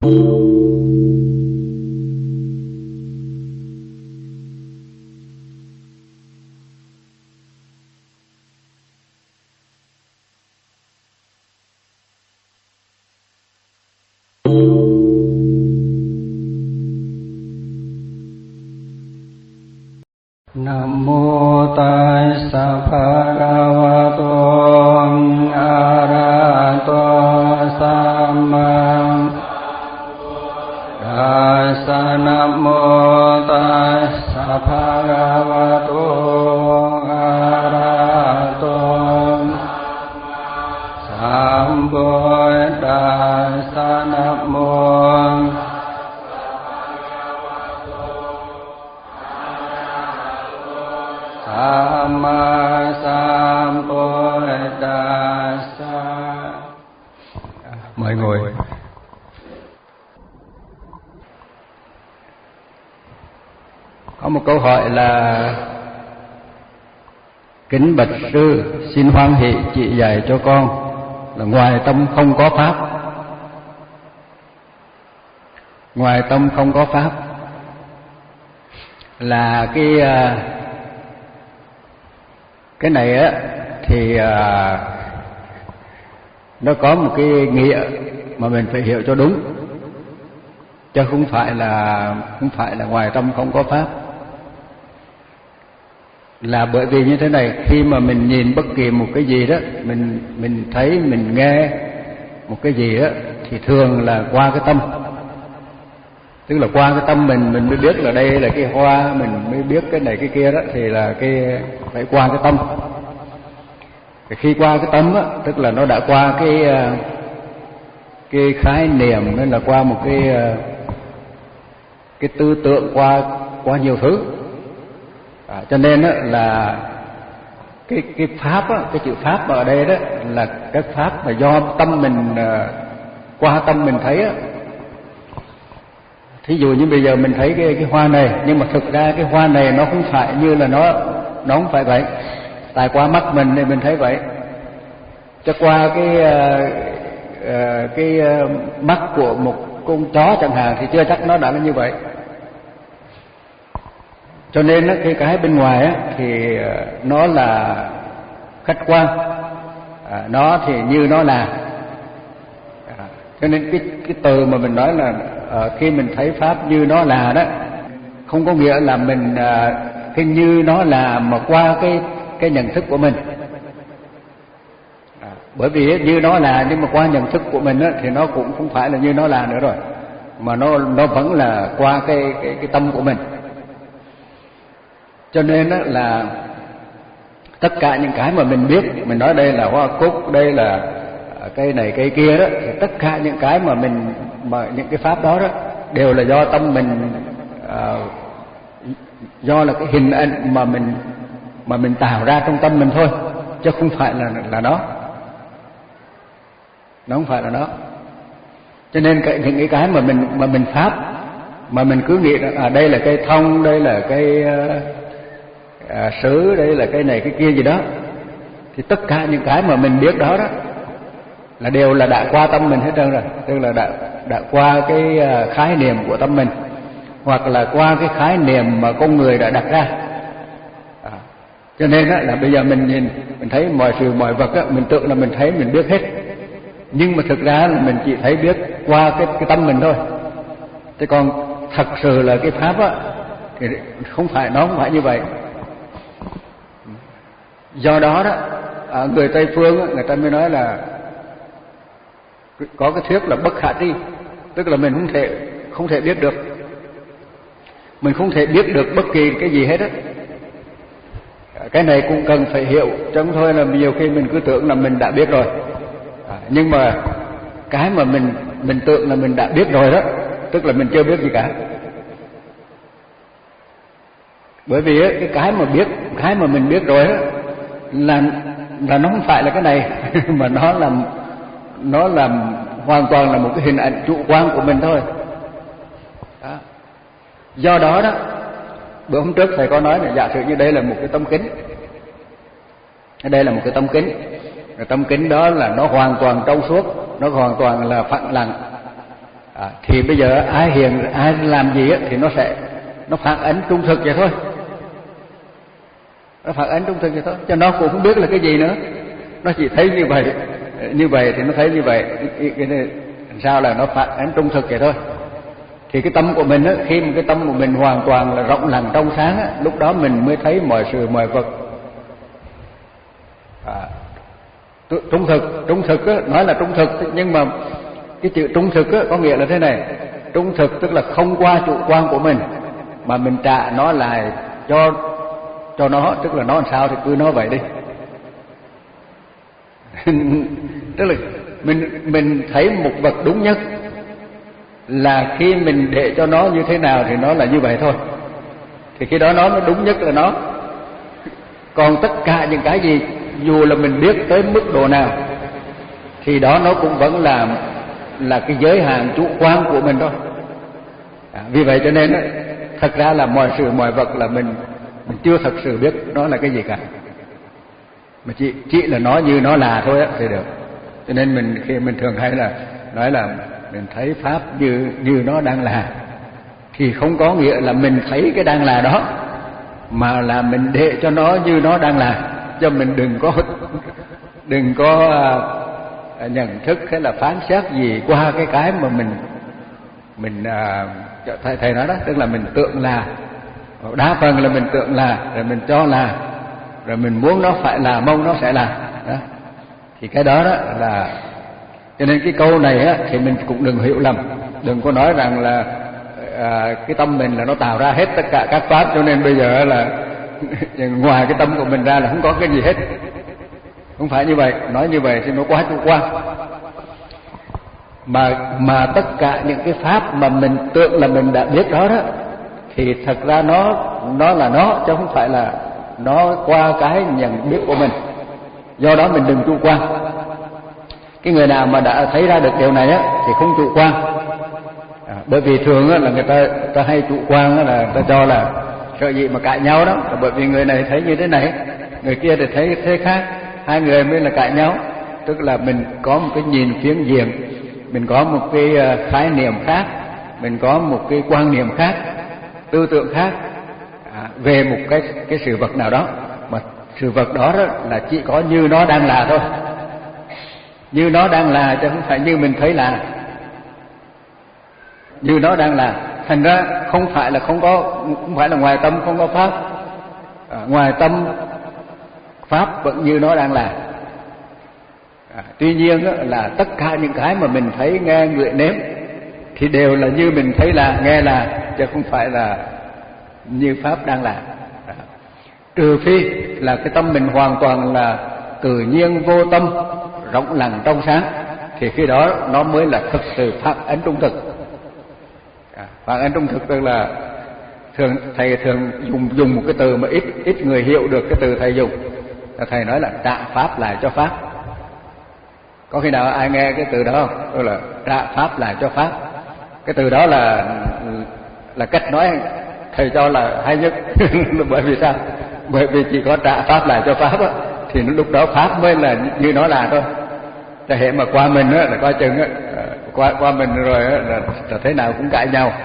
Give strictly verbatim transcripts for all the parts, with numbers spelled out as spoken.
Nam mô Tassa Bhagavato Arahato Samma Tassa. Nam mô Tassa Bhagavato Arahato Sambuddhassa. Nam mô Samma Sambuddhassa. Mời ngồi. Có một câu hỏi là: kính bạch sư, xin hoan hỷ chỉ dạy cho con là ngoài tâm không có pháp. Ngoài tâm không có pháp là cái cái này á thì à, nó có một cái nghĩa mà mình phải hiểu cho đúng, chứ không phải là không phải là ngoài tâm không có pháp. Là bởi vì như thế này, khi mà mình nhìn bất kỳ một cái gì đó, mình mình thấy, mình nghe một cái gì đó thì thường là qua cái tâm. Tức là qua cái tâm mình mình mới biết là đây là cái hoa, mình mới biết cái này cái kia đó, thì là cái phải qua cái tâm. Thì khi qua cái tâm á, tức là nó đã qua cái cái khái niệm, nên là qua một cái cái tư tưởng, qua qua nhiều thứ. À, cho nên á, là cái cái pháp á, cái chữ pháp ở đây đó là cái pháp mà do tâm mình, qua tâm mình thấy á. Thí dụ như bây giờ mình thấy cái cái hoa này, nhưng mà thực ra cái hoa này nó không phải như là nó nó không phải vậy. Tại qua mắt mình thì mình thấy vậy, chứ qua cái uh, cái uh, mắt của một con chó chẳng hạn thì chưa chắc nó đã là như vậy. Cho nên cái cái bên ngoài á, thì nó là khách quan, à, nó thì như nó là. À, cho nên cái cái từ mà mình nói là à, khi mình thấy pháp như nó là đó, không có nghĩa là mình à, cái như nó là mà qua cái cái nhận thức của mình. À, bởi vì như nó là, nhưng mà qua nhận thức của mình á, thì nó cũng không phải là như nó là nữa rồi, mà nó nó vẫn là qua cái cái cái tâm của mình. Cho nên đó là tất cả những cái mà mình biết, mình nói đây là hoa cúc, đây là cây này cây kia đó, thì tất cả những cái mà mình mà những cái pháp đó đó đều là do tâm mình, à, do là cái hình ảnh mà mình mà mình tạo ra trong tâm mình thôi, chứ không phải là là nó. Nó không phải là nó. Cho nên cái, những cái cái mà mình mà mình pháp mà mình cứ nghĩ là à, đây là cây thông, đây là cây à, sứ, đây là cái này cái kia gì đó, thì tất cả những cái mà mình biết đó đó là đều là đã qua tâm mình hết trơn rồi. Tức là đã đã qua cái khái niệm của tâm mình, hoặc là qua cái khái niệm mà con người đã đặt ra. À, cho nên á, là bây giờ mình nhìn, mình thấy mọi sự mọi vật á, mình tưởng là mình thấy mình biết hết, nhưng mà thực ra là mình chỉ thấy biết qua cái cái tâm mình thôi. Thế còn thật sự là cái pháp á thì không phải, nó không phải như vậy. Do đó đó, à, người Tây phương á, người ta mới nói là có cái thuyết là bất khả tri, tức là mình không thể không thể biết được, mình không thể biết được bất kỳ cái gì hết á. Cái này cũng cần phải hiểu, chứ không thôi là nhiều khi mình cứ tưởng là mình đã biết rồi, à, nhưng mà cái mà mình mình tưởng là mình đã biết rồi đó, tức là mình chưa biết gì cả. Bởi vì á, cái cái mà biết, cái mà mình biết rồi á, là là nó không phải là cái này mà nó là nó là hoàn toàn là một cái hình ảnh chủ quan của mình thôi. Đó. Do đó đó, bữa hôm trước thầy có nói là giả sử như đây là một cái tấm kính, đây là một cái tấm kính, rồi tấm kính đó là nó hoàn toàn trong suốt, nó hoàn toàn là phẳng lặng, À, thì bây giờ ai hiền ai làm gì á, thì nó sẽ nó phản ánh trung thực vậy thôi, nó phản ánh trung thực vậy thôi, cho nó cũng không biết là cái gì nữa, nó chỉ thấy như vậy, như vậy thì nó thấy như vậy, cái này sao là nó phản ánh trung thực vậy thôi. Thì cái tâm của mình á, khi mà cái tâm của mình hoàn toàn là rộng lặng trong sáng á, lúc đó mình mới thấy mọi sự mọi vật à, trung thực. Trung thực á, nói là trung thực, nhưng mà cái chữ trung thực á, có nghĩa là thế này: trung thực tức là không qua chủ quan của mình, mà mình trả nó lại cho cho nó, tức là nó làm sao thì cứ nói vậy đi. Tức là mình mình thấy một vật đúng nhất là khi mình để cho nó như thế nào thì nó là như vậy thôi, thì khi đó nó nó đúng nhất là nó. Còn tất cả những cái gì dù là mình biết tới mức độ nào thì đó nó cũng vẫn là là cái giới hạn chủ quan của mình thôi. À, vì vậy cho nên thật ra là mọi sự mọi vật là mình mình chưa thật sự biết nó là cái gì cả, mà chỉ chỉ là nó như nó là thôi á thì được. Cho nên mình khi mình thường hay là nói là mình thấy pháp như như nó đang là, thì không có nghĩa là mình thấy cái đang là đó, mà là mình để cho nó như nó đang là, cho mình đừng có đừng có à, nhận thức hay là phán xét gì qua cái cái mà mình mình à, thầy thầy nói đó, tức là mình tưởng là, đa phần là mình tưởng là, rồi mình cho là, rồi mình muốn nó phải là, mong nó sẽ là đó. Thì cái đó đó là, cho nên cái câu này á thì mình cũng đừng hiểu lầm, đừng có nói rằng là à, cái tâm mình là nó tạo ra hết tất cả các pháp, cho nên bây giờ là ngoài cái tâm của mình ra là không có cái gì hết. Không phải như vậy, nói như vậy thì nó quá chủ quan. Mà mà tất cả những cái pháp mà mình tưởng là mình đã biết đó đó, thì thật ra nó nó là nó, chứ không phải là nó qua cái nhận biết của mình. Do đó mình đừng chủ quan. Cái người nào mà đã thấy ra được điều này á thì không chủ quan. À, bởi vì thường á là người ta, người ta hay chủ quan á, là người ta cho là sợ gì mà cãi nhau đó, là bởi vì người này thấy như thế này, người kia thì thấy thế khác, hai người mới là cãi nhau. Tức là mình có một cái nhìn phiến diện, mình có một cái khái niệm khác, mình có một cái quan niệm khác, tư tưởng khác à, về một cái cái sự vật nào đó, mà sự vật đó, đó là chỉ có như nó đang là thôi, như nó đang là, chứ không phải như mình thấy là. Như nó đang là, thành ra không phải là không có, không phải là ngoài tâm không có pháp, à, ngoài tâm pháp vẫn như nó đang là. À, tuy nhiên đó, là tất cả những cái mà mình thấy, nghe, ngửi, nếm thì đều là như mình thấy là, nghe là, chứ không phải là như pháp đang là. À, trừ phi là cái tâm mình hoàn toàn là tự nhiên vô tâm, rộng lặng trong sáng, thì khi đó nó mới là thực sự phản ánh trung thực. À, phản ánh trung thực tức là thường thầy thường dùng dùng một cái từ mà ít ít người hiểu được cái từ thầy dùng. Thầy nói là trả pháp lại cho pháp. Có khi nào ai nghe cái từ đó không? Tức là trả pháp lại cho pháp. Cái từ đó là là cách nói thầy cho là hay nhất. Bởi vì sao? Bởi vì chỉ có trả pháp lại cho pháp á, thì lúc đó pháp mới là như nó là thôi. Để hệ mà qua mình á, là coi chừng á, qua qua mình rồi á, là, là thế nào cũng cãi nhau.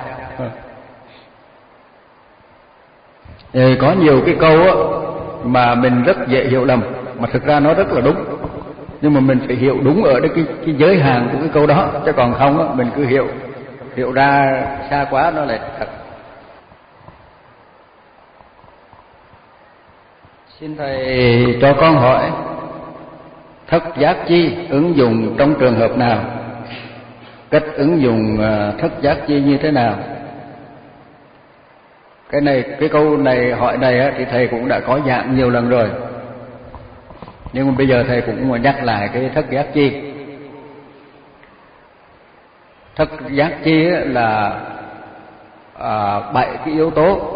Thì có nhiều cái câu á mà mình rất dễ hiểu lầm, mà thực ra nó rất là đúng. Nhưng mà mình phải hiểu đúng ở cái cái giới hạn của cái câu đó, chứ còn không á mình cứ hiểu hiểu ra xa quá nó lại thật. Xin thầy cho con hỏi, thất giác chi ứng dụng trong trường hợp nào? Cách ứng dụng thất giác chi như thế nào? Cái này, cái câu này hỏi này á, thì thầy cũng đã có giảng nhiều lần rồi, nhưng mà bây giờ thầy cũng muốn nhắc lại cái thất giác chi. Thất giác chi là à, bảy cái yếu tố.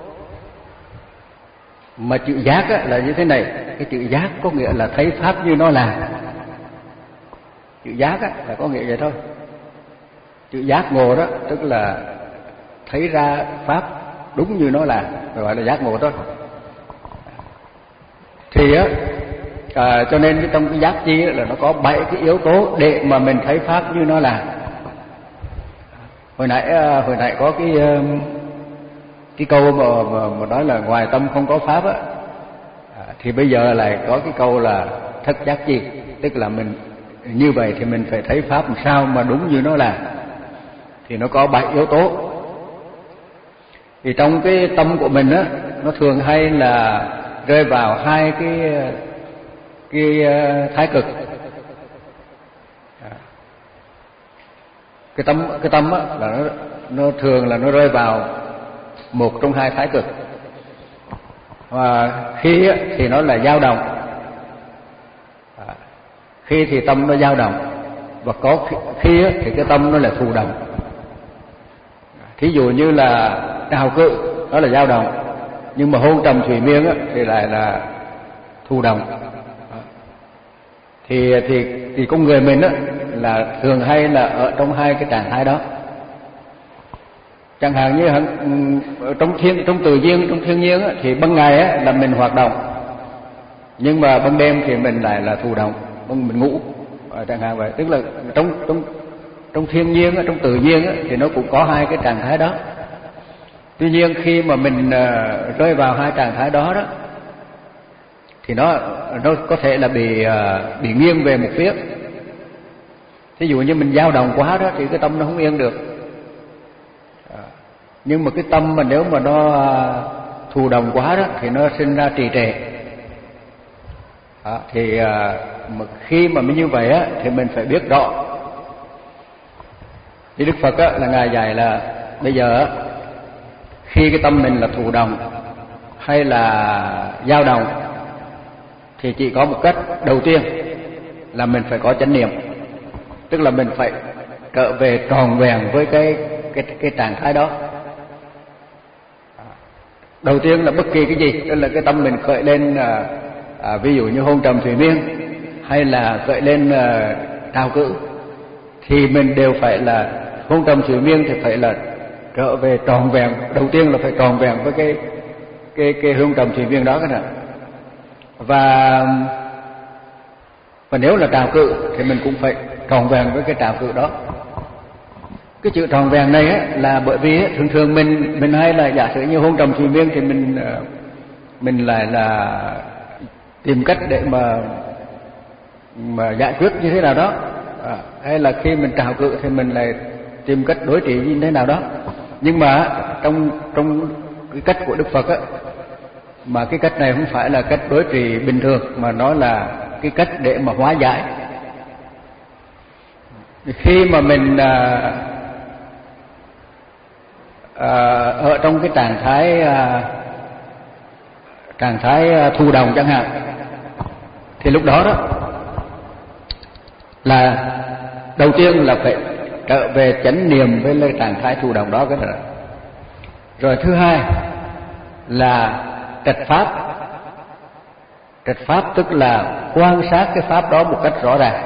Mà chữ giác á, là như thế này, cái chữ giác có nghĩa là thấy pháp như nó là. Chữ giác á, là có nghĩa vậy thôi. Chữ giác ngộ đó tức là thấy ra pháp đúng như nó là, gọi là giác ngộ thôi. Thì á à, cho nên trong cái giác chi là nó có bảy cái yếu tố để mà mình thấy pháp như nó là. hồi nãy hồi nãy có cái cái câu mà, mà, mà nói là ngoài tâm không có pháp á, thì bây giờ lại có cái câu là thất giác chi, tức là mình như vậy thì mình phải thấy pháp làm sao mà đúng như nó là. Thì nó có bảy yếu tố. Thì trong cái tâm của mình á, nó thường hay là rơi vào hai cái cái thái cực. Cái tâm cái tâm á là nó nó thường là nó rơi vào một trong hai thái cực. Và khi á, thì nó là dao động. Khi thì tâm nó dao động, và có khi á, thì cái tâm nó là thụ động. Thí dụ như là trào cự, đó là dao động, nhưng mà hôn trầm thủy miên á, thì lại là thụ động. Thì thì thì con người mình á là thường hay là ở trong hai cái trạng thái đó. Chẳng hạn như trong thiên trong tự nhiên, trong thiên nhiên á, thì ban ngày á là mình hoạt động, nhưng mà ban đêm thì mình lại là thụ động, mình ngủ, chẳng hạn vậy. Tức là trong trong trong thiên nhiên á, trong tự nhiên á, thì nó cũng có hai cái trạng thái đó. Tuy nhiên khi mà mình uh, rơi vào hai trạng thái đó đó, thì nó nó có thể là bị uh, bị nghiêng về một phía. Thí dụ như mình dao động quá đó thì cái tâm nó không yên được. À, nhưng mà cái tâm mà nếu mà nó uh, thụ động quá đó thì nó sinh ra trì trệ. À, thì uh, mà khi mà như vậy á thì mình phải biết rõ. Thì Đức Phật á là ngài dạy là bây giờ á, khi cái tâm mình là thụ động hay là dao động thì chỉ có một cách. Đầu tiên là mình phải có chánh niệm, tức là mình phải trở về tròn vẹn với cái cái cái trạng thái đó. Đầu tiên là bất kỳ cái gì, tức là cái tâm mình khởi lên à, à, ví dụ như hôn trầm thủy miên hay là khởi lên à, trào cự, thì mình đều phải là hôn trầm thủy miên thì phải là trở về tròn vẹn. Đầu tiên là phải tròn vẹn với cái cái cái hôn trầm thủy miên đó cái nào. Và và nếu là trào cự thì mình cũng phải tròn vẹn với cái trào cự đó. Cái chữ tròn vẹn này á, là bởi vì á, thường thường mình mình hay là giả sử như hôn trầm thủy miên thì mình mình lại là tìm cách để mà mà giải quyết như thế nào đó, à, hay là khi mình trào cự thì mình lại tìm cách đối trị như thế nào đó. Nhưng mà trong trong cái cách của Đức Phật á, mà cái cách này không phải là cách đối trị bình thường, mà nó là cái cách để mà hóa giải. Khi mà mình à, à, ở trong cái trạng thái à, trạng thái thụ động chẳng hạn, thì lúc đó đó là đầu tiên là phải trở về chánh niệm với cái trạng thái thụ động đó cái đó. Rồi thứ hai là trạch pháp. Trạch pháp tức là quan sát cái pháp đó một cách rõ ràng,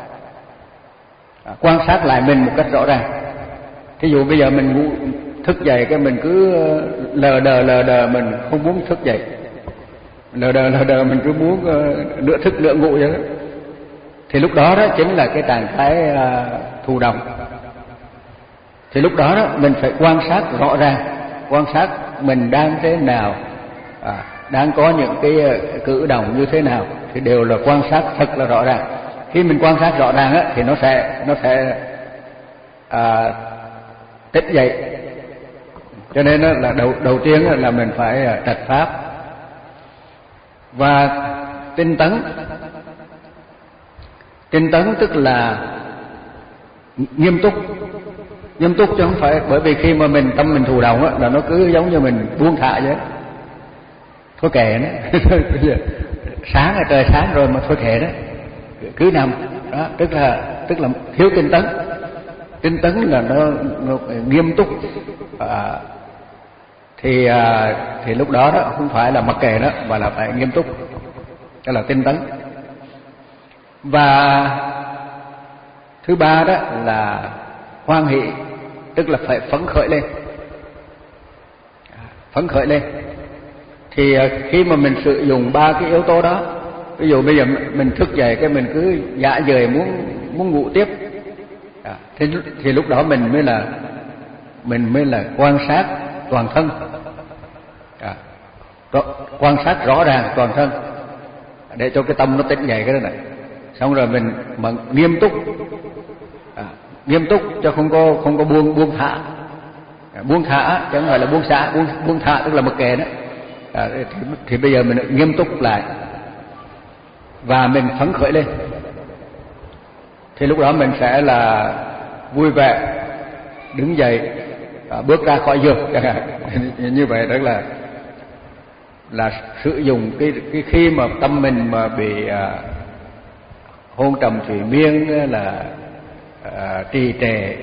à, quan sát lại mình một cách rõ ràng. Thí dụ bây giờ mình ngủ thức dậy cái mình cứ lờ đờ lờ đờ, mình không muốn thức dậy, lờ đờ lờ đờ mình cứ muốn uh, nửa thức nửa ngủ vậy đó. Thì lúc đó đó chính là cái trạng thái uh, thụ động. Thì lúc đó đó mình phải quan sát rõ ràng, quan sát mình đang thế nào, à, đang có những cái uh, cử động như thế nào, thì đều là quan sát thật là rõ ràng. Khi mình quan sát rõ ràng á, thì nó sẽ nó sẽ uh, tỉnh dậy. Cho nên đó là đầu đầu tiên là mình phải uh, trạch pháp và tinh tấn. Tinh tấn tức là nghiêm túc, nghiêm túc chứ không phải bởi vì khi mà mình tâm mình thụ động á, là nó cứ giống như mình buông thả vậy. Thôi kệ nó, sáng là trời sáng rồi mà thôi kệ đó, cứ nằm đó, tức là tức là thiếu tinh tấn. Tinh tấn là nó, nó nghiêm túc, à, thì à, thì lúc đó đó không phải là mặc kệ đó, mà là phải nghiêm túc, đó là tinh tấn. Và thứ ba đó là hoan hỷ, tức là phải phấn khởi lên, phấn khởi lên. Thì khi mà mình sử dụng ba cái yếu tố đó, ví dụ bây giờ mình thức dậy cái mình cứ dã dời muốn muốn ngủ tiếp, à, thì thì lúc đó mình mới là mình mới là quan sát toàn thân, à, quan sát rõ ràng toàn thân để cho cái tâm nó tỉnh dậy cái đó này. Xong rồi mình mà nghiêm túc, à, nghiêm túc cho không có không có buông buông thả, à, buông thả chứ không phải là buông xả, buông buông thả tức là mặc kệ đó. À, thì, thì bây giờ mình nghiêm túc lại và mình phấn khởi lên, thì lúc đó mình sẽ là vui vẻ đứng dậy, à, bước ra khỏi giường chẳng hạn. Như vậy đó là là sử dụng cái cái khi mà tâm mình mà bị à, hôn trầm thủy miên là à, trì trệ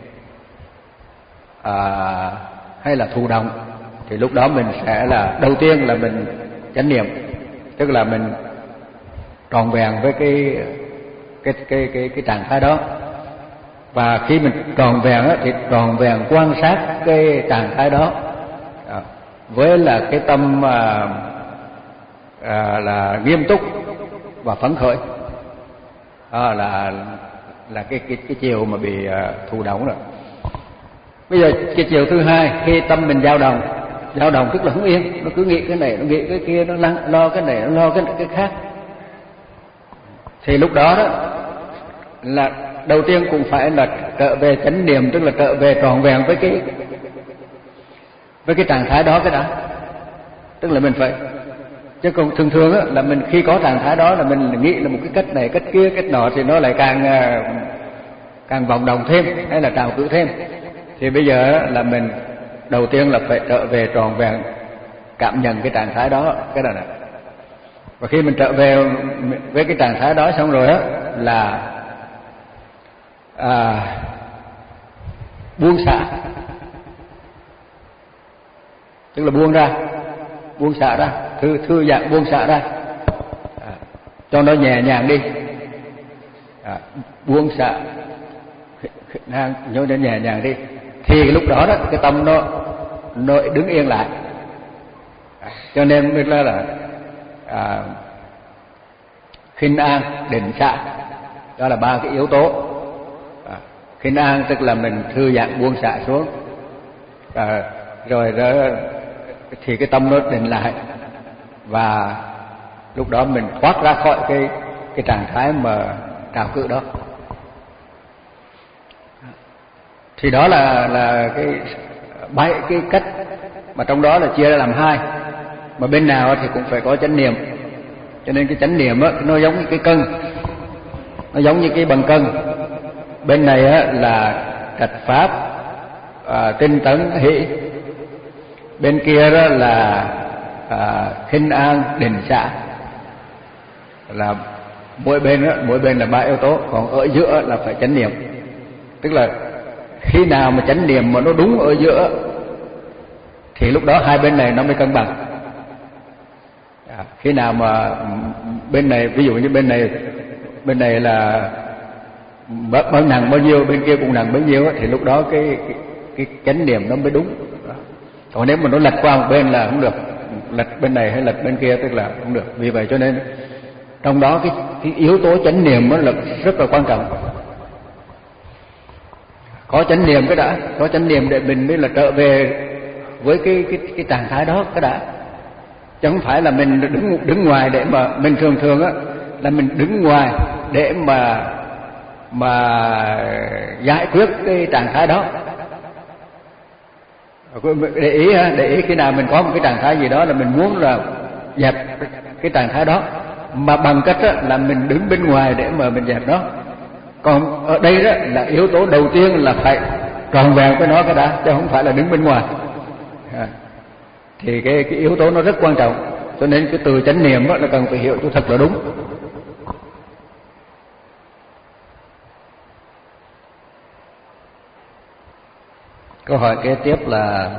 à, hay là thụ động, thì lúc đó mình sẽ là đầu tiên là mình chánh niệm, tức là mình tròn vẹn với cái cái cái cái cái trạng thái đó. Và khi mình tròn vẹn á, thì tròn vẹn quan sát cái trạng thái đó à, với là cái tâm à, à, là nghiêm túc và phấn khởi, à, là là cái cái cái chiều mà bị à, thụ động rồi. Bây giờ cái chiều thứ hai, khi tâm mình dao động, dao động tức là không yên, nó cứ nghĩ cái này, nó nghĩ cái kia, nó lắng, lo cái này, nó lo cái cái khác. Thì lúc đó đó là đầu tiên cũng phải là trở về chánh niệm, tức là trở về tròn vẹn với cái với cái trạng thái đó cái đã. Tức là mình phải, chứ còn thường thường á là mình khi có trạng thái đó là mình nghĩ là một cái cách này, cách kia, cách nọ thì nó lại càng càng vọng động thêm hay là trào cử thêm. Thì bây giờ là mình đầu tiên là phải trở về tròn vẹn cảm nhận cái trạng thái đó cái đó này. Và khi mình trở về với cái trạng thái đó xong rồi á là à, buông xả, tức là buông ra, buông xả ra, thư thư giãn buông xả ra, à, cho nó nhẹ nhàng đi, à, buông xả năng nhớ đến nhẹ nhàng đi. Thì lúc đó đó cái tâm nó nó đứng yên lại, à, cho nên mới là là à, khinh an định xả, đó là ba cái yếu tố. À, khinh an tức là mình thư giãn buông xả xuống, à, rồi đó thì cái tâm nó định lại, và lúc đó mình thoát ra khỏi cái cái trạng thái mà trào cự đó. Thì đó là là cái bảy cái cách mà trong đó là chia ra làm hai, mà bên nào thì cũng phải có chánh niệm. Cho nên cái chánh niệm á nó giống như cái cân, nó giống như cái bằng cân. Bên này á là trạch pháp, à, tinh tấn hỷ, bên kia đó là à, khinh an định xả, là mỗi bên đó, mỗi bên là ba yếu tố, còn ở giữa là phải chánh niệm. Tức là khi nào mà chánh niệm mà nó đúng ở giữa thì lúc đó hai bên này nó mới cân bằng. À, khi nào mà bên này, ví dụ như bên này bên này là bao nặng bao nhiêu, bên kia cũng nặng bấy nhiêu thì lúc đó cái cái, cái chánh niệm nó mới đúng. Còn nếu mà nó lệch qua một bên là không được, lệch bên này hay lệch bên kia tức là không được. Vì vậy cho nên trong đó cái, cái yếu tố chánh niệm là rất là quan trọng. Có chánh niệm cái đã, có chánh niệm để mình mới là trở về với cái cái cái trạng thái đó cái đã. Chứ không phải là mình đứng đứng ngoài để mà mình thường thường á là mình đứng ngoài để mà mà giải quyết cái trạng thái đó. Để ý ha, để ý khi nào mình có một cái trạng thái gì đó là mình muốn là dẹp cái trạng thái đó, mà bằng cách á, là mình đứng bên ngoài để mà mình dẹp nó. Còn ở đây đó là yếu tố đầu tiên là phải tròn vẹn với nó cái đã, chứ không phải là đứng bên ngoài. À, thì cái cái yếu tố nó rất quan trọng. Cho nên cái từ chánh niệm đó là cần phải hiểu cho thật là đúng. Câu hỏi kế tiếp là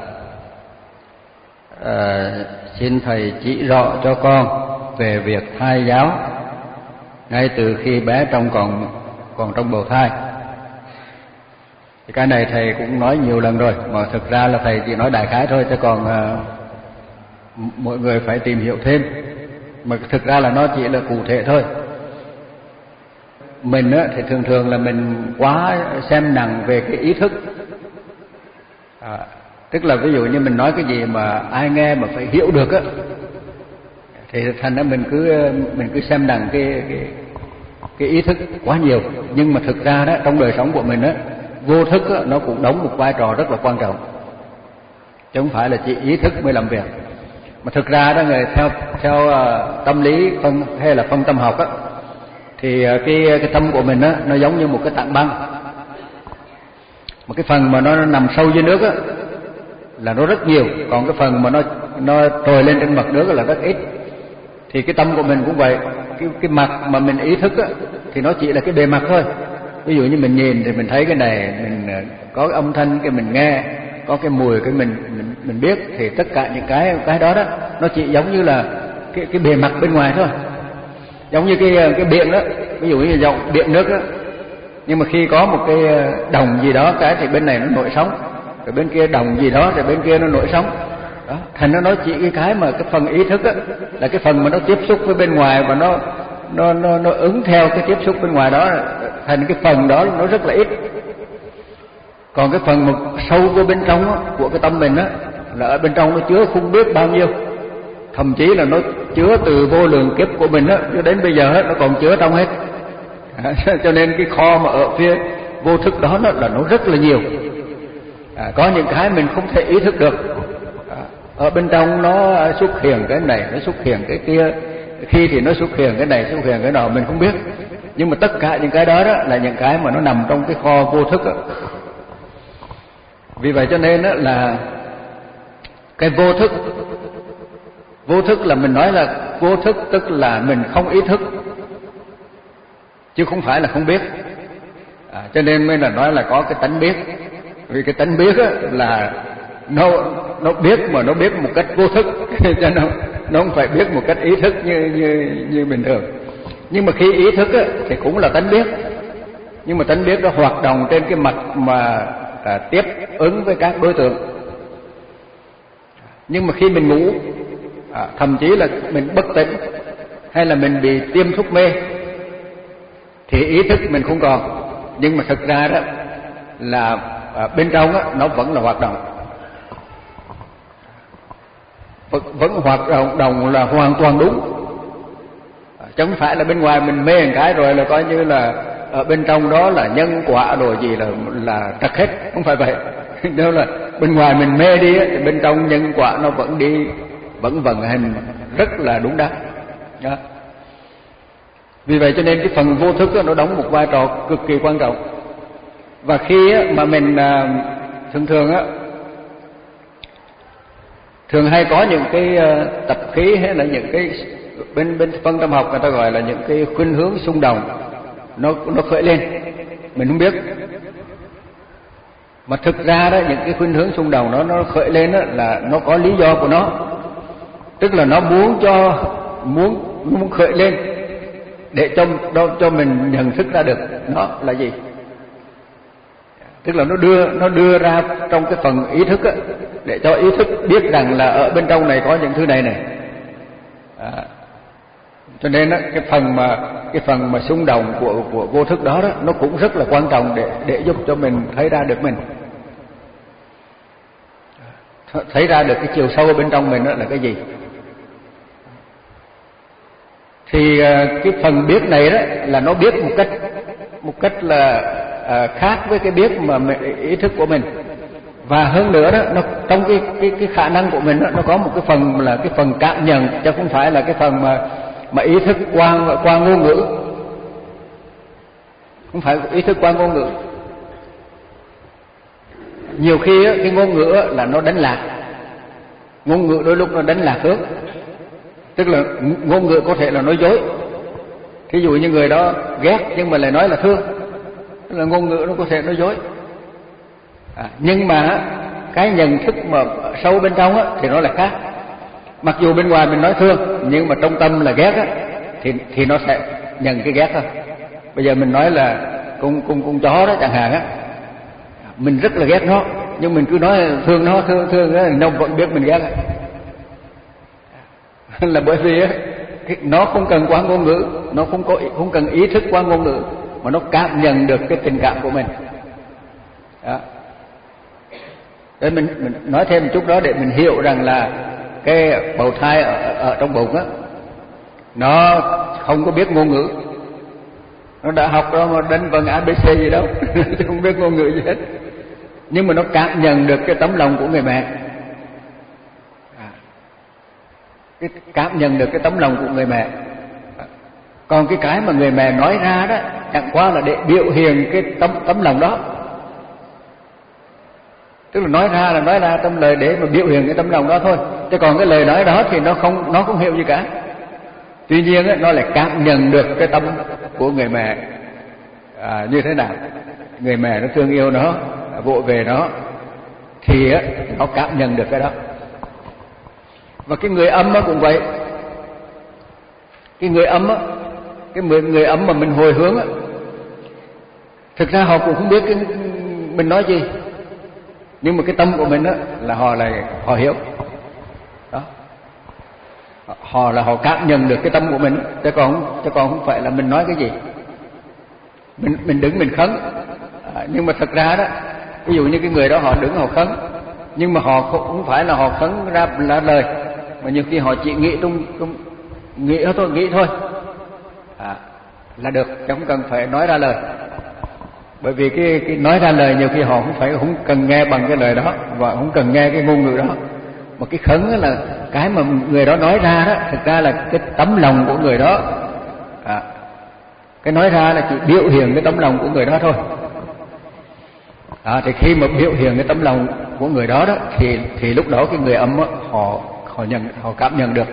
à, xin thầy chỉ rõ cho con về việc thai giáo ngay từ khi bé trong còn còn trong bào thai. Thì cái này thầy cũng nói nhiều lần rồi, mà thực ra là thầy chỉ nói đại khái thôi, chứ còn à, mọi người phải tìm hiểu thêm. Mà thực ra là nó chỉ là cụ thể thôi. Mình á, thì thường thường là mình quá xem nặng về cái ý thức, À, tức là ví dụ như mình nói cái gì mà ai nghe mà phải hiểu được á, thì thành ra mình cứ mình cứ xem rằng cái cái cái ý thức quá nhiều, nhưng mà thực ra đó trong đời sống của mình á, vô thức á, nó cũng đóng một vai trò rất là quan trọng, chứ không phải là chỉ ý thức mới làm việc. Mà thực ra đó, người theo theo uh, tâm lý phân hay là phân tâm học á, thì uh, cái cái tâm của mình á, nó giống như một cái tảng băng, một cái phần mà nó, nó nằm sâu dưới nước á là nó rất nhiều, còn cái phần mà nó nó trồi lên trên mặt nước là rất ít. Thì cái tâm của mình cũng vậy, cái cái mặt mà mình ý thức á thì nó chỉ là cái bề mặt thôi. Ví dụ như mình nhìn thì mình thấy cái này, mình có cái âm thanh cái mình nghe, có cái mùi cái mình mình mình biết, thì tất cả những cái cái đó đó nó chỉ giống như là cái cái bề mặt bên ngoài thôi. Giống như cái cái biển đó, ví dụ như dòng biển nước đó, nhưng mà khi có một cái đồng gì đó cái thì bên này nó nổi sóng, rồi bên kia đồng gì đó thì bên kia nó nổi sóng. Đó, thành nó nói chỉ cái cái mà cái phần ý thức á là cái phần mà nó tiếp xúc với bên ngoài và nó nó nó nó ứng theo cái tiếp xúc bên ngoài đó, thành cái phần đó nó rất là ít. Còn cái phần mà sâu vô bên trong á, của cái tâm mình á, là ở bên trong nó chứa không biết bao nhiêu, thậm chí là nó chứa từ vô lượng kiếp của mình á cho đến bây giờ hết, nó còn chứa trong hết. À, cho nên cái kho mà ở phía vô thức đó nó là nó rất là nhiều. À, có những cái mình không thể ý thức được. À, ở bên trong nó xuất hiện cái này, nó xuất hiện cái kia, khi thì nó xuất hiện cái này, xuất hiện cái nọ mình không biết. Nhưng mà tất cả những cái đó, đó là những cái mà nó nằm trong cái kho vô thức đó. Vì vậy cho nên đó là cái vô thức, vô thức là mình nói là vô thức tức là mình không ý thức, chứ không phải là không biết. À, cho nên mới là nói là có cái tánh biết. Vì cái tánh biết á, là nó nó biết mà nó biết một cách vô thức, cho nó nó không phải biết một cách ý thức như như như bình thường. Nhưng mà khi ý thức á, thì cũng là tánh biết, nhưng mà tánh biết nó hoạt động trên cái mặt mà à, tiếp ứng với các đối tượng. Nhưng mà khi mình ngủ, à, thậm chí là mình bất tỉnh hay là mình bị tiêm thuốc mê, thì ý thức mình không còn, nhưng mà thực ra đó là à, bên trong á, nó vẫn là hoạt động, vẫn hoạt động đồng là hoàn toàn đúng. À, chứ không phải là bên ngoài mình mê một cái rồi là coi như là ở bên trong đó là nhân quả rồi gì là là trật hết, không phải vậy. Đó là bên ngoài mình mê đi á, thì bên trong nhân quả nó vẫn đi, vẫn vận hành rất là đúng đắn. Đó. Vì vậy cho nên cái phần vô thức đó, nó đóng một vai trò cực kỳ quan trọng. Và khi á, mà mình à, thường thường á thường hay có những cái uh, tập khí hay là những cái bên bên phân tâm học người ta gọi là những cái khuynh hướng xung động, nó nó khởi lên mình không biết. Mà thực ra đó, những cái khuynh hướng xung động đó nó khởi lên đó là nó có lý do của nó, tức là nó muốn cho muốn muốn khởi lên để cho cho mình nhận thức ra được nó là gì. Tức là nó đưa nó đưa ra trong cái phần ý thức á, để cho ý thức biết rằng là ở bên trong này có những thứ này này. À, cho nên á, cái phần mà cái phần mà xung động của của vô thức đó đó nó cũng rất là quan trọng để để giúp cho mình thấy ra được mình, thấy ra được cái chiều sâu ở bên trong mình đó là cái gì. Thì cái phần biết này đó là nó biết một cách một cách là à, khác với cái biết mà ý thức của mình. Và hơn nữa đó, nó trong cái cái cái khả năng của mình đó, nó có một cái phần là cái phần cảm nhận, chứ không phải là cái phần mà mà ý thức qua qua ngôn ngữ, không phải ý thức qua ngôn ngữ. Nhiều khi á, cái ngôn ngữ á, là nó đánh lạc, ngôn ngữ đôi lúc nó đánh lạc hướng, tức là ngôn ngữ có thể là nói dối. Thí dụ như người đó ghét nhưng mà lại nói là thương, tức là ngôn ngữ nó có thể nói dối. À, nhưng mà cái nhận thức mà sâu bên trong á, thì nó là khác. Mặc dù bên ngoài mình nói thương nhưng mà trong tâm là ghét á, thì thì nó sẽ nhận cái ghét thôi. Bây giờ mình nói là con con con chó đó chẳng hạn á, mình rất là ghét nó nhưng mình cứ nói thương nó, thương thương đó, nó vẫn biết mình ghét. Là bởi vì á, nó không cần qua ngôn ngữ, nó không có không cần ý thức qua ngôn ngữ, mà nó cảm nhận được cái tình cảm của mình. Đó. Để mình, mình nói thêm một chút đó để mình hiểu rằng là cái bào thai ở, ở trong bụng á, nó không có biết ngôn ngữ, nó đã học đó mà đánh vần a bê xê gì đâu, không biết ngôn ngữ gì hết, nhưng mà nó cảm nhận được cái tấm lòng của người mẹ, à, cái cảm nhận được cái tấm lòng của người mẹ. Còn cái cái mà người mẹ nói ra đó chẳng qua là để biểu hiện cái tấm tấm lòng đó, tức là nói ra là nói ra trong lời để mà biểu hiện cái tấm lòng đó thôi, chứ còn cái lời nói đó thì nó không nó không hiểu gì cả. Tuy nhiên ấy, nó lại cảm nhận được cái tâm của người mẹ à, như thế nào, người mẹ nó thương yêu nó, vỗ về nó, thì ấy, nó cảm nhận được cái đó. Và cái người âm cũng vậy, cái người âm á, cái người âm mà mình hồi hướng á, thực ra họ cũng không biết cái mình nói gì, nhưng mà cái tâm của mình á là họ là họ hiểu đó, họ là họ cảm nhận được cái tâm của mình, chứ còn chứ còn không phải là mình nói cái gì. Mình mình đứng mình khấn, à, nhưng mà thật ra đó, ví dụ như cái người đó họ đứng họ khấn, nhưng mà họ không, không phải là họ khấn ra là lời, mà nhiều khi họ chỉ nghĩ tung, tung nghĩ thôi nghĩ thôi à, là được, chứ không cần phải nói ra lời. Bởi vì cái, cái nói ra lời nhiều khi họ không phải không cần nghe bằng cái lời đó, và không cần nghe cái ngôn ngữ đó, mà cái khấn là cái mà người đó nói ra đó, thực ra là cái tấm lòng của người đó à, cái nói ra là chỉ biểu hiện cái tấm lòng của người đó thôi à, thì khi mà biểu hiện cái tấm lòng của người đó đó thì thì lúc đó cái người âm đó, họ họ nhận họ cảm nhận được,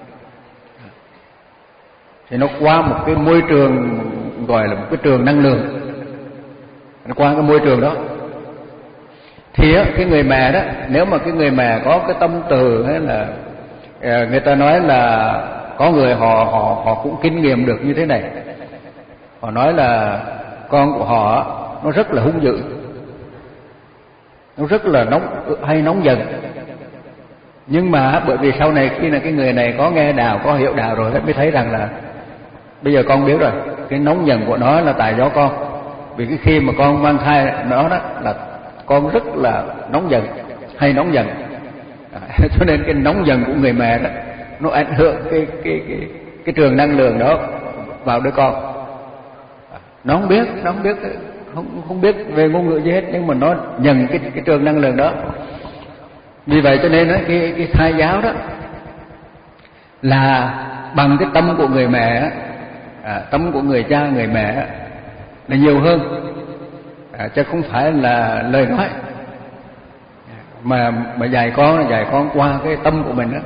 thì nó qua một cái môi trường gọi là một cái trường năng lượng, nó qua cái môi trường đó thì á, cái người mẹ đó, nếu mà cái người mẹ có cái tâm từ hay là người ta nói là có người họ họ họ cũng kinh nghiệm được như thế này, họ nói là con của họ nó rất là hung dữ, nó rất là nóng hay nóng giận, nhưng mà bởi vì sau này khi là cái người này có nghe đạo, có hiểu đạo rồi mới thấy rằng là bây giờ con biết rồi, cái nóng giận của nó là tại do con, vì cái khi mà con mang thai nó đó là con rất là nóng giận hay nóng giận à, cho nên cái nóng giận của người mẹ đó nó ảnh hưởng cái cái cái cái trường năng lượng đó vào đứa con. Nó không biết, nó không biết không không biết về ngôn ngữ gì hết, nhưng mà nó nhận cái cái trường năng lượng đó. Vì vậy cho nên đó, cái cái thai giáo đó là bằng cái tâm của người mẹ à, tâm của người cha người mẹ là nhiều hơn à, chứ không phải là lời nói mà mà dạy con là dạy con qua cái tâm của mình đó.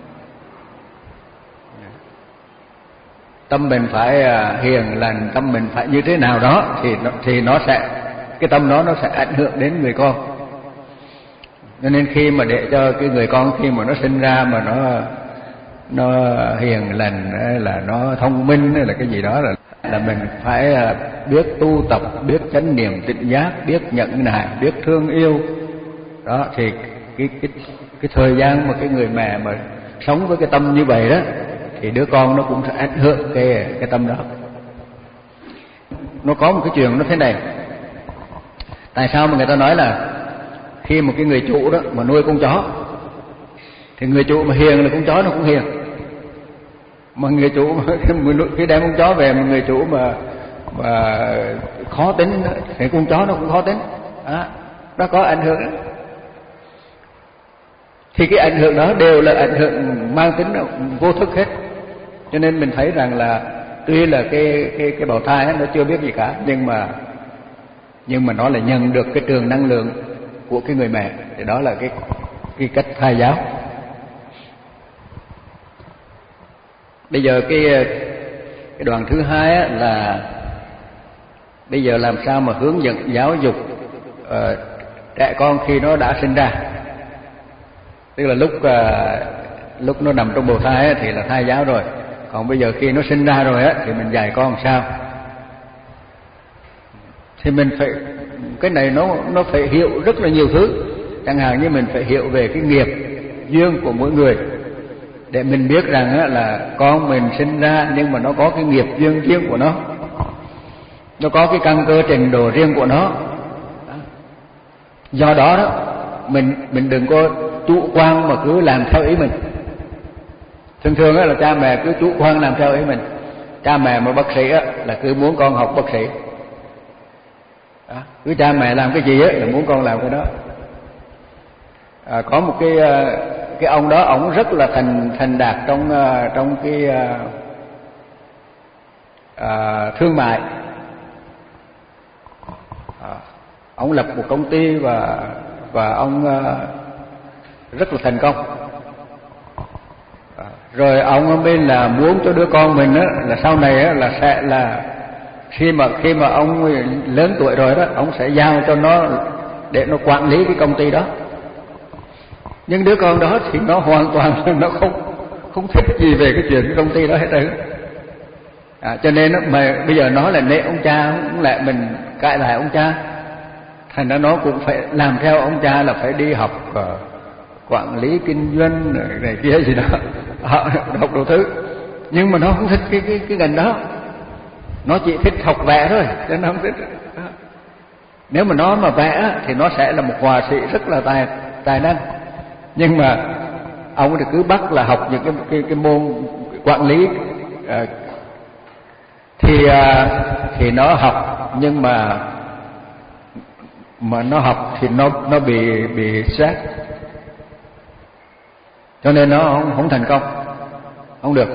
Tâm mình phải hiền lành, tâm mình phải như thế nào đó thì nó, thì nó sẽ cái tâm đó nó sẽ ảnh hưởng đến người con. Cho nên khi mà để cho cái người con khi mà nó sinh ra mà nó nó hiền lành là nó thông minh hay là cái gì đó là là mình phải biết tu tập, biết chánh niệm tỉnh giác, biết nhẫn nại, biết thương yêu đó, thì cái cái cái thời gian mà cái người mẹ mà sống với cái tâm như vậy đó thì đứa con nó cũng sẽ ảnh hưởng cái cái tâm đó. Nó có một cái chuyện nó thế này, tại sao mà người ta nói là khi một cái người chủ đó mà nuôi con chó thì người chủ mà hiền là con chó nó cũng hiền, mà người chủ mà khi đem con chó về mà người chủ mà mà khó tính thì con chó nó cũng khó tính đó, nó có ảnh hưởng đó. Thì cái ảnh hưởng đó đều là ảnh hưởng mang tính vô thức hết. Cho nên mình thấy rằng là tuy là cái cái cái bào thai nó chưa biết gì cả, nhưng mà nhưng mà nó lại nhận được cái trường năng lượng của cái người mẹ, thì đó là cái cái cách thai giáo. Bây giờ cái cái đoạn thứ hai á, là bây giờ làm sao mà hướng dẫn giáo dục uh, trẻ con khi nó đã sinh ra. Tức là lúc uh, lúc nó nằm trong bào thai á, thì là thai giáo rồi, còn bây giờ khi nó sinh ra rồi á thì mình dạy con làm sao. Thì mình phải cái này nó nó phải hiểu rất là nhiều thứ, chẳng hạn như mình phải hiểu về cái nghiệp duyên của mỗi người, để mình biết rằng á, là con mình sinh ra nhưng mà nó có cái nghiệp duyên riêng của nó, nó có cái căn cơ trình độ riêng của nó. Do đó đó mình mình đừng có chủ quan mà cứ làm theo ý mình. Thường thường á là cha mẹ cứ chủ quan làm theo ý mình. Cha mẹ mà bác sĩ á là cứ muốn con học bác sĩ. Đó, cứ cha mẹ làm cái gì á là muốn con làm cái đó. À, có một cái cái ông đó, ông rất là thành thành đạt trong trong cái à, thương mại. À, ông lập một công ty và và ông à, rất là thành công. À, rồi ông bên là muốn cho đứa con mình á là sau này á là sẽ là khi mà khi mà ông lớn tuổi rồi đó, ông sẽ giao cho nó để nó quản lý cái công ty đó. Nhưng đứa con đó thì nó hoàn toàn nó không không thích gì về cái chuyện cái công ty đó hết trơn. À, cho nên mà bây giờ nói là nể ông cha, cũng lại mình cãi lại ông cha, thành ra nó cũng phải làm theo ông cha, là phải đi học uh, quản lý kinh doanh này, này kia gì đó, học đủ thứ. Nhưng mà nó không thích cái cái cái ngành đó, nó chỉ thích học vẽ thôi, cho nên nó không thích. Đó. Nếu mà nó mà vẽ thì nó sẽ là một họa sĩ rất là tài tài năng. Nhưng mà ông thì cứ bắt là học những cái cái, cái môn quản lý uh, thì uh, thì nó học, nhưng mà mà nó học thì nó nó bị bị stress, cho nên nó không, không thành công, không được.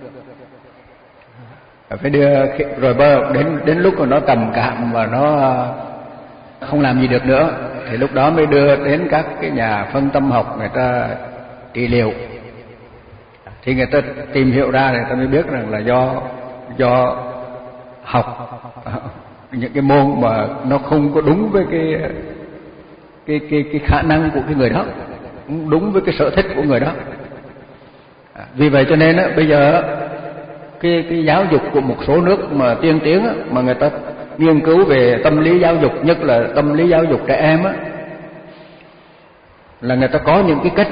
Phải đưa rồi đến đến lúc mà nó trầm cảm và nó không làm gì được nữa thì lúc đó mới đưa đến các cái nhà phân tâm học, người ta trị liệu. Thì người ta tìm hiểu ra, người ta mới biết rằng là do do học những cái môn mà nó không có đúng với cái cái cái cái khả năng của cái người đó, không đúng với cái sở thích của người đó. À, vì vậy cho nên á, bây giờ cái cái giáo dục của một số nước mà tiên tiến á, mà người ta nghiên cứu về tâm lý giáo dục, nhất là tâm lý giáo dục trẻ em á, là người ta có những cái cách,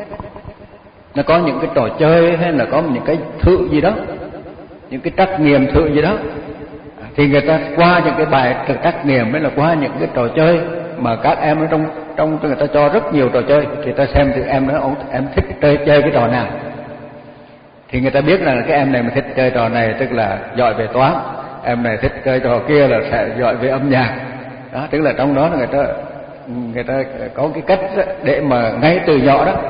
nó có những cái trò chơi hay là có những cái thử gì đó, những cái trắc nghiệm thử gì đó, thì người ta qua những cái bài trắc nghiệm mới là qua những cái trò chơi mà các em ở trong trong người ta cho rất nhiều trò chơi, thì ta xem thì em nói em thích chơi chơi cái trò nào, thì người ta biết là cái em này mà thích chơi trò này tức là giỏi về toán, em này thích chơi trò kia là sẽ giỏi về âm nhạc. Đó, tức là trong đó là người ta người ta có cái cách đó, để mà ngay từ nhỏ đó.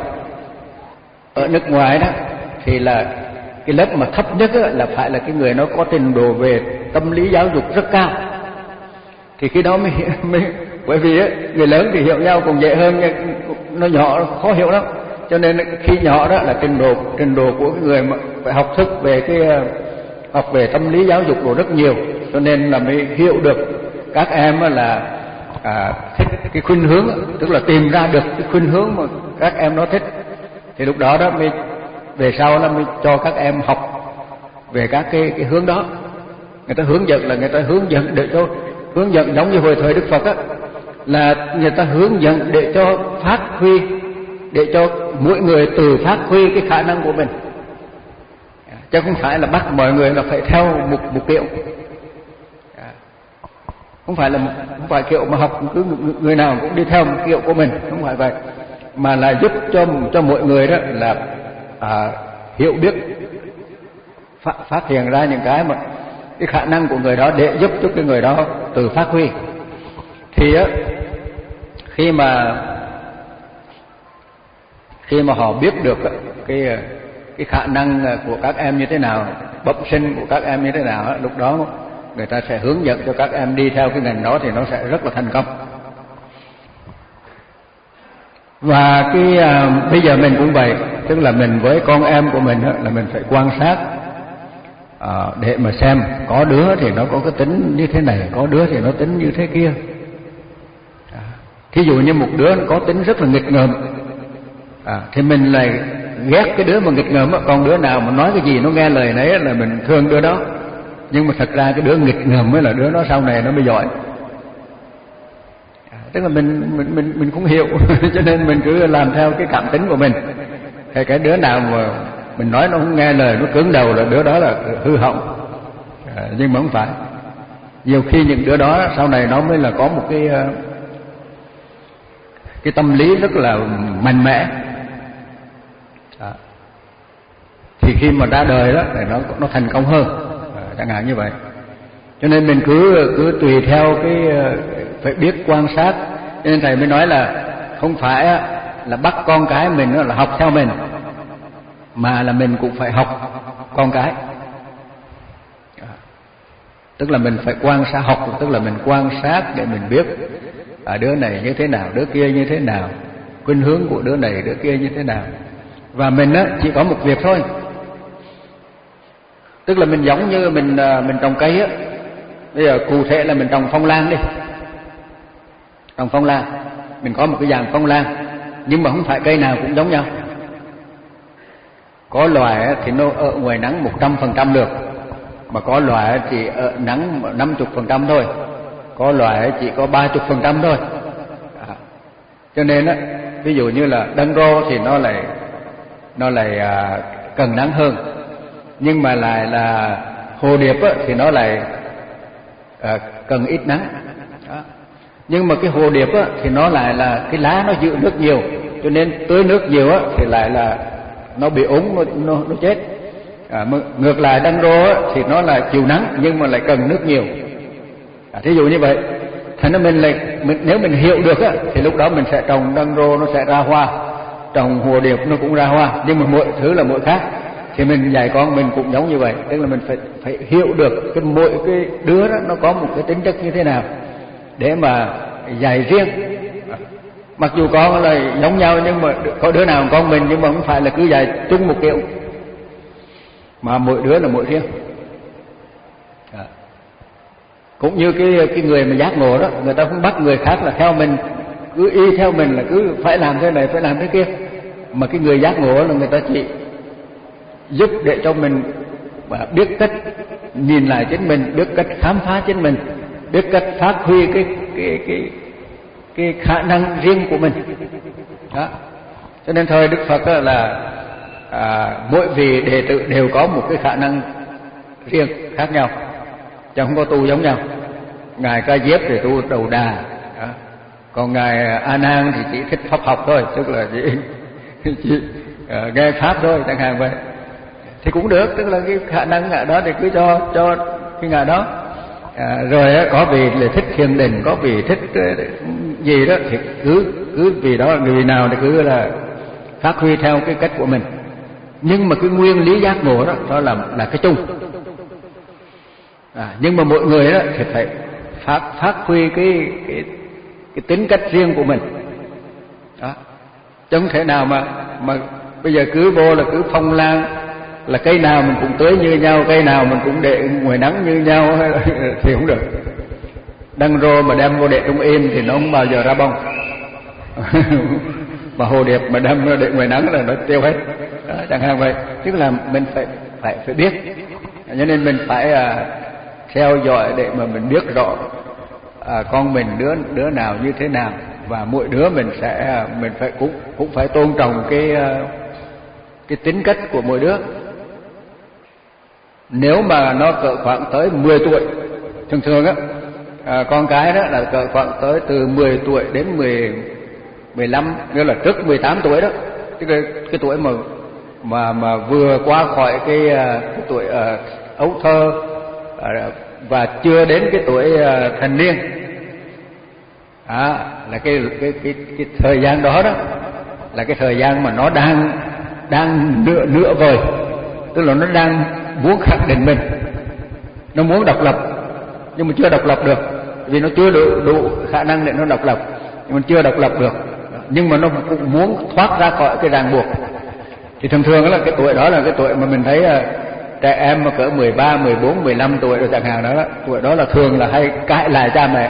Ở nước ngoài đó thì là cái lớp mà thấp nhất là phải là cái người nó có trình độ về tâm lý giáo dục rất cao, thì khi đó mới, mới bởi vì người lớn thì hiểu nhau cũng dễ hơn, nó nhỏ khó hiểu lắm, cho nên khi nhỏ đó là trình độ trình độ của cái người mà phải học thức về cái học về tâm lý giáo dục rồi rất nhiều, cho nên là mới hiểu được các em là à, thích cái khuynh hướng, tức là tìm ra được cái khuynh hướng mà các em nó thích, thì lúc đó đó mới về sau nó mới cho các em học về các cái cái hướng đó. Người ta hướng dẫn là người ta hướng dẫn để cho hướng dẫn giống như hồi thời Đức Phật á, là người ta hướng dẫn để cho phát huy, để cho mỗi người tự phát huy cái khả năng của mình, chứ không phải là bắt mọi người là phải theo một một kiểu, không phải là một, không phải kiểu mà học cứ người nào cũng đi theo một kiểu của mình, không phải vậy, mà là giúp cho cho mọi người đó là à, hiểu biết, phát, phát hiện ra những cái mà cái khả năng của người đó để giúp cho cái người đó tự phát huy. Thì á, khi mà khi mà họ biết được cái cái khả năng của các em như thế nào, bẩm sinh của các em như thế nào, lúc đó người ta sẽ hướng dẫn cho các em đi theo cái ngành đó thì nó sẽ rất là thành công. Và cái à, bây giờ mình cũng vậy, tức là mình với con em của mình là mình phải quan sát à, để mà xem có đứa thì nó có cái tính như thế này, có đứa thì nó tính như thế kia. À, thí dụ như một đứa nó có tính rất là nghịch ngợm, à, thì mình lại ghét cái đứa mà nghịch ngợm, còn đứa nào mà nói cái gì nó nghe lời nấy là mình thương đứa đó. Nhưng mà thật ra cái đứa nghịch ngợm mới là đứa nó sau này nó mới giỏi. À, tức là mình mình mình mình cũng hiểu cho nên mình cứ làm theo cái cảm tính của mình. Thì cái đứa nào mà mình nói nó không nghe lời, nó cứng đầu là đứa đó là hư hỏng. À, nhưng mà không phải. Nhiều khi những đứa đó sau này nó mới là có một cái cái tâm lý rất là mạnh mẽ. Đó. Thì khi mà ra đời đó thì nó nó thành công hơn, chẳng hạn như vậy. Cho nên mình cứ cứ tùy theo cái phải biết quan sát. Cho nên thầy mới nói là không phải là bắt con cái mình là học theo mình, mà là mình cũng phải học con cái. Tức là mình phải quan sát, học tức là mình quan sát để mình biết à, đứa này như thế nào, đứa kia như thế nào, khuynh hướng của đứa này đứa kia như thế nào. Và mình á chỉ có một việc thôi. Tức là mình giống như mình mình trồng cây á. Bây giờ cụ thể là mình trồng phong lan đi. Trồng phong lan, mình có một cái dàn phong lan, nhưng mà không phải cây nào cũng giống nhau. Có loài thì nó ở ngoài nắng một trăm phần trăm được, mà có loài chỉ ở nắng năm mươi phần trăm thôi, có loài chỉ có ba mươi phần trăm thôi. À, cho nên á, ví dụ như là đăng rô thì nó lại nó lại à, cần nắng hơn, nhưng mà lại là hồ điệp á, thì nó lại à, cần ít nắng. Đó. Nhưng mà cái hồ điệp á, thì nó lại là cái lá nó giữ nước nhiều, cho nên tưới nước nhiều á, thì lại là nó bị úng, nó, nó, nó chết. À, ngược lại đăng rô á, thì nó là chịu nắng nhưng mà lại cần nước nhiều. À, thí dụ như vậy, thành ra mình lại mình, nếu mình hiểu được á, thì lúc đó mình sẽ trồng đăng rô nó sẽ ra hoa, trồng hồ điệp nó cũng ra hoa, nhưng mà mỗi thứ là mỗi khác. Thì mình dạy con mình cũng giống như vậy, tức là mình phải phải hiểu được cái mỗi cái đứa đó nó có một cái tính chất như thế nào để mà dạy riêng. Mặc dù con là giống nhau nhưng mà có đứa nào con mình, nhưng mà không phải là cứ dạy chung một kiểu, mà mỗi đứa là mỗi riêng. À. Cũng như cái cái người mà giác ngộ đó, người ta không bắt người khác là theo mình, cứ y theo mình là cứ phải làm thế này phải làm thế kia, mà cái người giác ngộ là người ta chỉ giúp để cho mình biết cách nhìn lại chính mình, biết cách khám phá chính mình, biết cách phát huy cái cái cái cái khả năng riêng của mình. Đó. Cho nên thời Đức Phật là à, mỗi vị đệ tử đều có một cái khả năng riêng khác nhau, chứ không có tu giống nhau. Ngài Ca Diếp thì tu đầu đà, đó. Còn ngài A Nan thì chỉ thích pháp học thôi, tức là chỉ, chỉ uh, nghe pháp thôi, chẳng hạn vậy. Thì cũng được, tức là cái khả năng ngài đó thì cứ cho cho cái ngài đó. À, rồi á, có vị là thích thiền định, có vị thích gì đó thì cứ cứ vì đó, người nào thì cứ là phát huy theo cái cách của mình. Nhưng mà cái nguyên lý giác ngộ đó, đó là là cái chung. À, nhưng mà mỗi người đó thì phải phát phát huy cái cái cái tính cách riêng của mình. Đó. Chứ không thể nào mà mà bây giờ cứ vô là cứ phong lan, là cây nào mình cũng tưới như nhau, cây nào mình cũng để ngoài nắng như nhau thì không được. Đăng rô mà đem vô để trong im thì nó không bao giờ ra bông. Mà hồ điệp mà đem để ngoài nắng là nó tiêu hết. Đó, chẳng hạn vậy. Tức là mình phải phải phải biết. Cho nên mình phải à, theo dõi để mà mình biết rõ à, con mình đứa đứa nào như thế nào, và mỗi đứa mình sẽ mình phải cũng cũng phải tôn trọng cái cái tính cách của mỗi đứa. Nếu mà nó cỡ khoảng tới mười tuổi, thường thường á, à, con cái đó là cỡ khoảng tới từ mười tuổi đến mười, mười lăm, nghĩa là trước mười tám tuổi đó, cái, cái tuổi mà mà mà vừa qua khỏi cái, cái tuổi uh, ấu thơ uh, và chưa đến cái tuổi uh, thành niên, à, là cái, cái cái cái thời gian đó đó là cái thời gian mà nó đang đang nửa nửa vời, tức là nó đang muốn khẳng định mình, nó muốn độc lập nhưng mà chưa độc lập được, vì nó chưa đủ, đủ khả năng để nó độc lập, nhưng mà chưa độc lập được, nhưng mà nó cũng muốn thoát ra khỏi cái ràng buộc. Thì thường thường là cái tuổi đó là cái tuổi mà mình thấy trẻ em mà cỡ mười ba, mười bốn, mười lăm tuổi rồi chẳng hạn đó, tuổi đó là thường là hay cãi lại cha mẹ.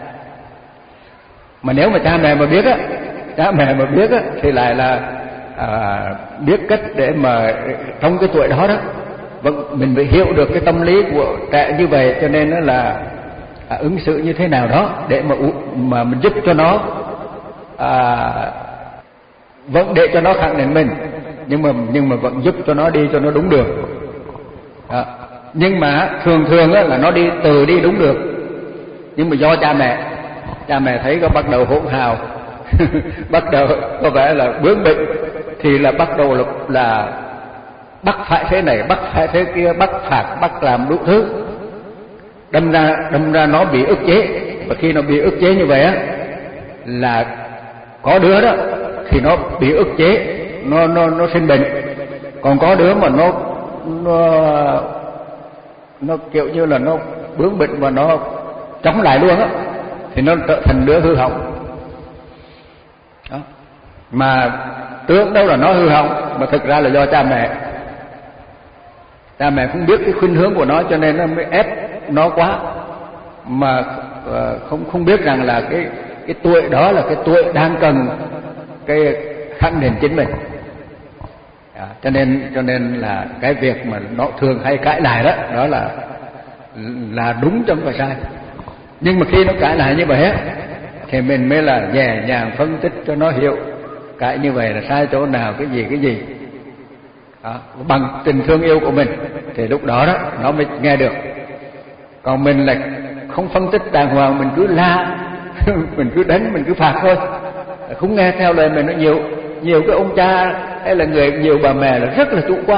Mà nếu mà cha mẹ mà biết á, cha mẹ mà biết á thì lại là à, biết cách để mà trong cái tuổi đó đó, vâng, mình phải hiểu được cái tâm lý của trẻ như vậy, cho nên nó là à, ứng xử như thế nào đó để mà mà mình giúp cho nó à, vẫn để cho nó khẳng định mình, nhưng mà nhưng mà vẫn giúp cho nó đi cho nó đúng đường. À, nhưng mà thường thường á, là nó đi từ đi đúng được, nhưng mà do cha mẹ cha mẹ thấy có bắt đầu hỗn hào bắt đầu có vẻ là bướng bỉnh, thì là bắt đầu là, là bắt phải thế này, bắt phải thế kia, bắt phạt, bắt làm đủ thứ. Đâm ra đâm ra nó bị ức chế, và khi nó bị ức chế như vậy á, là có đứa đó thì nó bị ức chế, nó nó nó sinh bệnh, còn có đứa mà nó nó nó kiểu như là nó bướng bỉnh và nó chống lại luôn á, thì nó trở thành đứa hư hỏng. Đó. Mà tưởng đâu là nó hư hỏng, mà thực ra là do cha mẹ. Cha mẹ không biết cái khuynh hướng của nó, cho nên nó mới ép nó quá, mà không không biết rằng là cái cái tuổi đó là cái tuổi đang cần cái khẳng định chính mình. À, cho nên cho nên là cái việc mà nó thường hay cãi lại đó, đó là là đúng chứ không phải sai. Nhưng mà khi nó cãi lại như vậy á, thì mình mới là nhẹ nhàng phân tích cho nó hiểu cãi như vậy là sai chỗ nào, cái gì cái gì. Đó, bằng tình thương yêu của mình thì lúc đó đó nó mới nghe được. Còn mình là không phân tích đàng hoàng, mình cứ la mình cứ đánh, mình cứ phạt thôi, không nghe theo lời mình. Nó nhiều nhiều cái ông cha hay là người nhiều bà mẹ là rất là chủ quan,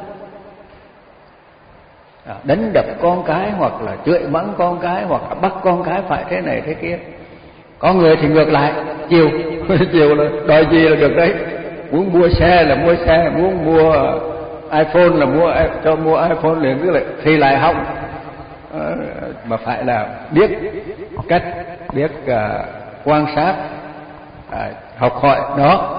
đánh đập con cái, hoặc là chửi mắng con cái, hoặc là bắt con cái phải thế này thế kia. Có người thì ngược lại, chiều chiều là đòi gì là được đấy, muốn mua xe là mua xe, muốn mua iPhone là mua cho mua iPhone liền, cứ lại thì lại hỏng. Mà phải là biết cách, biết uh, quan sát, uh, học hỏi nó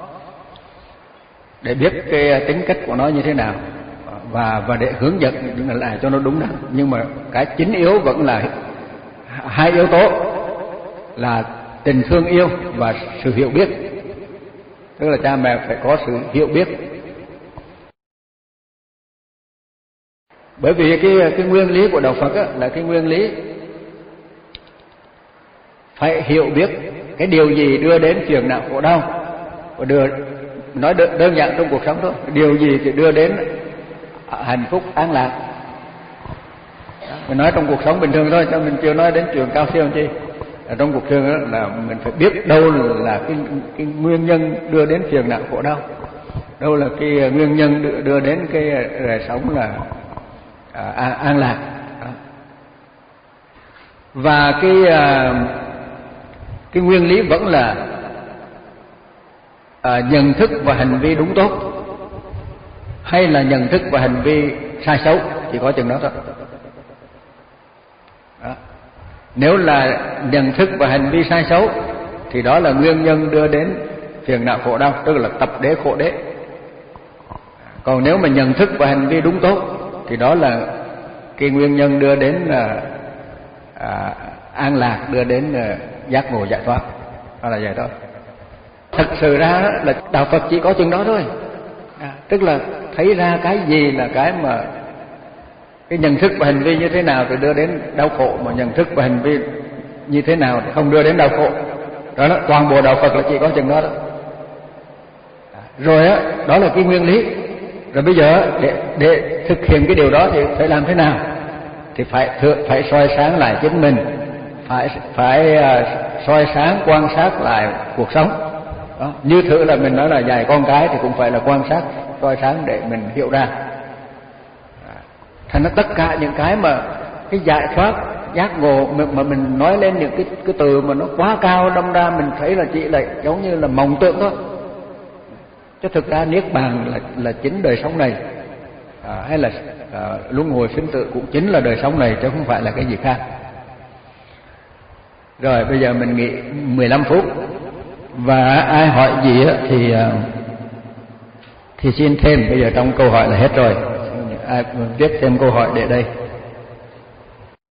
để biết cái tính cách của nó như thế nào, và và để hướng dẫn lại cho nó đúng đắn. Nhưng mà cái chính yếu vẫn là hai yếu tố là tình thương yêu và sự hiểu biết. Tức là cha mẹ phải có sự hiểu biết. Bởi vì cái cái nguyên lý của đạo Phật á, là cái nguyên lý phải hiểu biết cái điều gì đưa đến phiền não khổ đau, và đưa nói đơn, đơn giản trong cuộc sống thôi, điều gì thì đưa đến hạnh phúc an lạc. Mình nói trong cuộc sống bình thường thôi, cho mình chưa nói đến chuyện cao siêu chi. Ở trong cuộc sống đó là mình phải biết đâu là cái, cái nguyên nhân đưa đến phiền não khổ đau, đâu là cái nguyên nhân đưa, đưa đến cái đời sống là à, an lạc. Và cái à, cái nguyên lý vẫn là à, nhận thức và hành vi đúng tốt, hay là nhận thức và hành vi sai xấu, chỉ có chừng đó thôi. Đó. Nếu là nhận thức và hành vi sai xấu thì đó là nguyên nhân đưa đến phiền não khổ đau, tức là tập đế khổ đế. Còn nếu mà nhận thức và hành vi đúng tốt thì đó là cái nguyên nhân đưa đến là à, an lạc, đưa đến à, giác ngộ giải thoát. Đó là vậy thôi. Thật sự ra là đạo Phật chỉ có chừng đó thôi. À, tức là thấy ra cái gì là cái mà cái nhận thức và hành vi như thế nào thì đưa đến đau khổ, mà nhận thức và hành vi như thế nào thì không đưa đến đau khổ. Đó là toàn bộ đạo Phật là chỉ có chừng đó đó. À, rồi á, đó, đó là cái nguyên lý. Rồi bây giờ để để thực hiện cái điều đó thì phải làm thế nào? Thì phải phải soi sáng lại chính mình, phải phải uh, soi sáng quan sát lại cuộc sống. Đó, như thử là mình nói là dạy con cái thì cũng phải là quan sát, soi sáng để mình hiểu ra. Thành ra tất cả những cái mà cái giải thoát, giác ngộ mà mình nói lên những cái cái từ mà nó quá cao, đâm ra mình thấy là chỉ là giống như là mộng tưởng thôi. Chứ thực ra niết bàn là là chính đời sống này, à, hay là à, luân hồi sinh tử cũng chính là đời sống này, chứ không phải là cái gì khác. Rồi bây giờ mình nghỉ mười lăm phút, và ai hỏi gì á thì thì xin thêm. Bây giờ trong câu hỏi là hết rồi, ai viết thêm câu hỏi để đây.